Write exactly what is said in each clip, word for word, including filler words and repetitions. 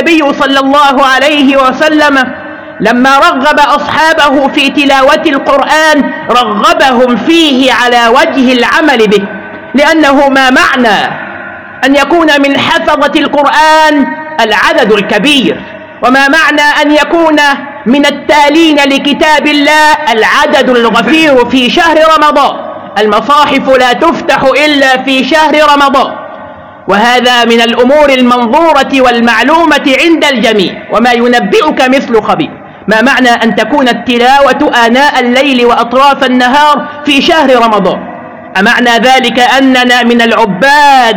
النبي صلى الله عليه وسلم لما رغب أصحابه في تلاوة القرآن رغبهم فيه على وجه العمل به، لأنه ما معنى أن يكون من حفظة القرآن العدد الكبير، وما معنى أن يكون من التالين لكتاب الله العدد الغفير في شهر رمضان. المصاحف لا تفتح إلا في شهر رمضان، وهذا من الأمور المنظورة والمعلومة عند الجميع، وما ينبئك مثل خبير. ما معنى أن تكون التلاوة آناء الليل وأطراف النهار في شهر رمضان؟ أمعنى ذلك أننا من العباد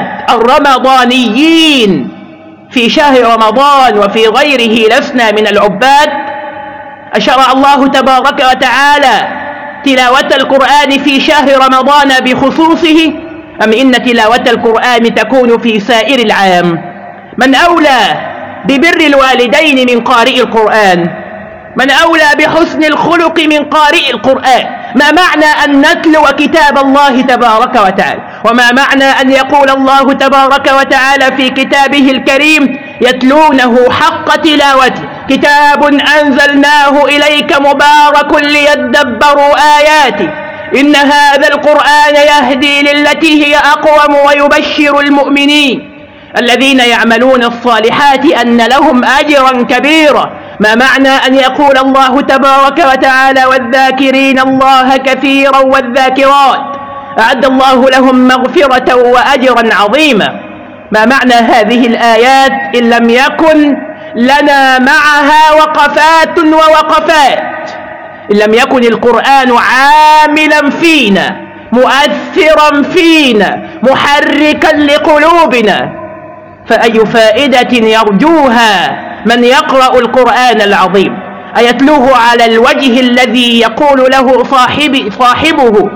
الرمضانيين في شهر رمضان وفي غيره لسنا من العباد؟ أشرع الله تبارك وتعالى تلاوة القرآن في شهر رمضان بخصوصه، أم إن تلاوة القرآن تكون في سائر العام؟ من أولى ببر الوالدين من قارئ القرآن؟ من أولى بحسن الخلق من قارئ القرآن؟ ما معنى أن نتلو كتاب الله تبارك وتعالى؟ وما معنى أن يقول الله تبارك وتعالى في كتابه الكريم يتلونه حق تلاوته كتاب أنزلناه إليك مبارك ليدبروا آياته إن هذا القرآن يهدي للتي هي أقوم ويبشر المؤمنين الذين يعملون الصالحات أن لهم أجرا كبيرا. ما معنى أن يقول الله تبارك وتعالى والذاكرين الله كثيرا والذاكرات أعد الله لهم مغفرة وأجرا عظيما؟ ما معنى هذه الآيات إن لم يكن لنا معها وقفات ووقفات، إن لم يكن القرآن عاملا فينا مؤثرا فينا محركا لقلوبنا، فأي فائدة يرجوها من يقرأ القرآن العظيم؟ أيتلوه على الوجه الذي يقول له صاحب صاحبه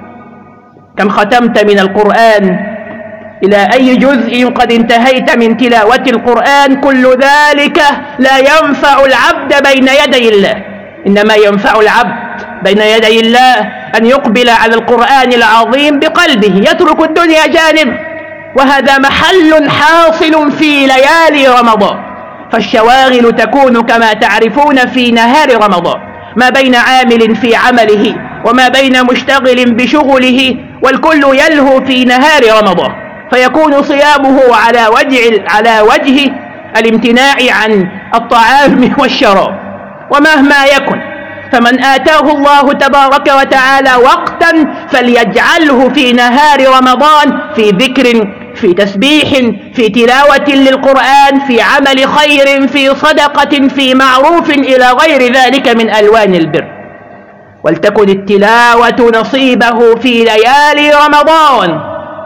كم ختمت من القرآن؟ إلى أي جزء قد انتهيت من تلاوة القرآن؟ كل ذلك لا ينفع العبد بين يدي الله، إنما ينفع العبد بين يدي الله أن يقبل على القرآن العظيم بقلبه، يترك الدنيا جانب، وهذا محل حاصل في ليالي رمضان. فالشواغل تكون كما تعرفون في نهار رمضان، ما بين عامل في عمله وما بين مشتغل بشغله، والكل يلهو في نهار رمضان، فيكون صيامه على وجه, على وجه الامتناع عن الطعام والشراب. ومهما يكن فمن آتاه الله تبارك وتعالى وقتا فليجعله في نهار رمضان في ذكر، في تسبيح، في تلاوة للقرآن، في عمل خير، في صدقة، في معروف، إلى غير ذلك من ألوان البر. ولتكن التلاوة نصيبه في ليالي رمضان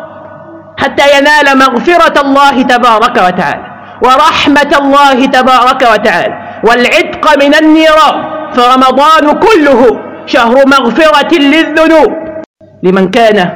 حتى ينال مغفرة الله تبارك وتعالى ورحمة الله تبارك وتعالى والعتق من النيران. فرمضان كله شهر مغفرة للذنوب لمن كان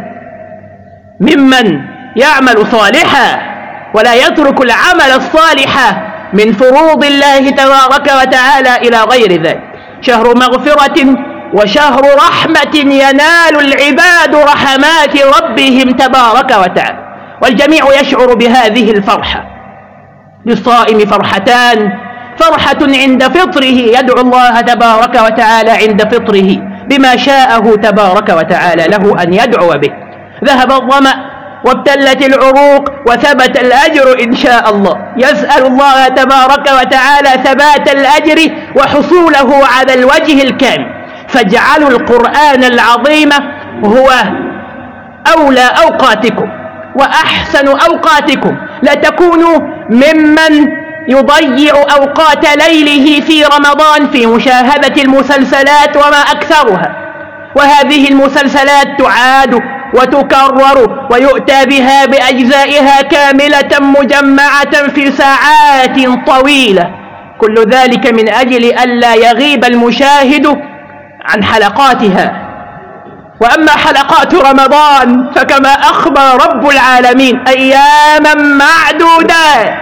ممن يعمل صالحا ولا يترك العمل الصالح من فروض الله تبارك وتعالى إلى غير ذلك. شهر مغفرة وشهر رحمة ينال العباد رحمات ربهم تبارك وتعالى، والجميع يشعر بهذه الفرحة. للصائم فرحتان: فرحة عند فطره يدعو الله تبارك وتعالى عند فطره بما شاءه تبارك وتعالى له أن يدعو به. ذهب الظمأ وابتلت العروق وثبت الأجر إن شاء الله. يسأل الله تبارك وتعالى ثبات الأجر وحصوله على الوجه الكامل. فاجعلوا القرآن العظيم هو أولى أوقاتكم وأحسن أوقاتكم، لا تكونوا ممن يضيع أوقات ليله في رمضان في مشاهدة المسلسلات وما أكثرها، وهذه المسلسلات تعاد وتكرر ويؤتى بها بأجزائها كاملة مجمعة في ساعات طويلة، كل ذلك من أجل ألا يغيب المشاهد عن حلقاتها. وأما حلقات رمضان فكما أخبر رب العالمين أياما معدودات،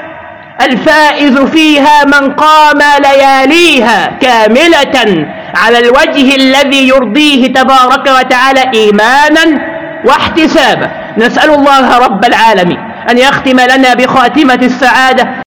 الفائز فيها من قام لياليها كاملة على الوجه الذي يرضيه تبارك وتعالى إيمانا واحتسابا. نسأل الله رب العالمين أن يختم لنا بخاتمة السعادة.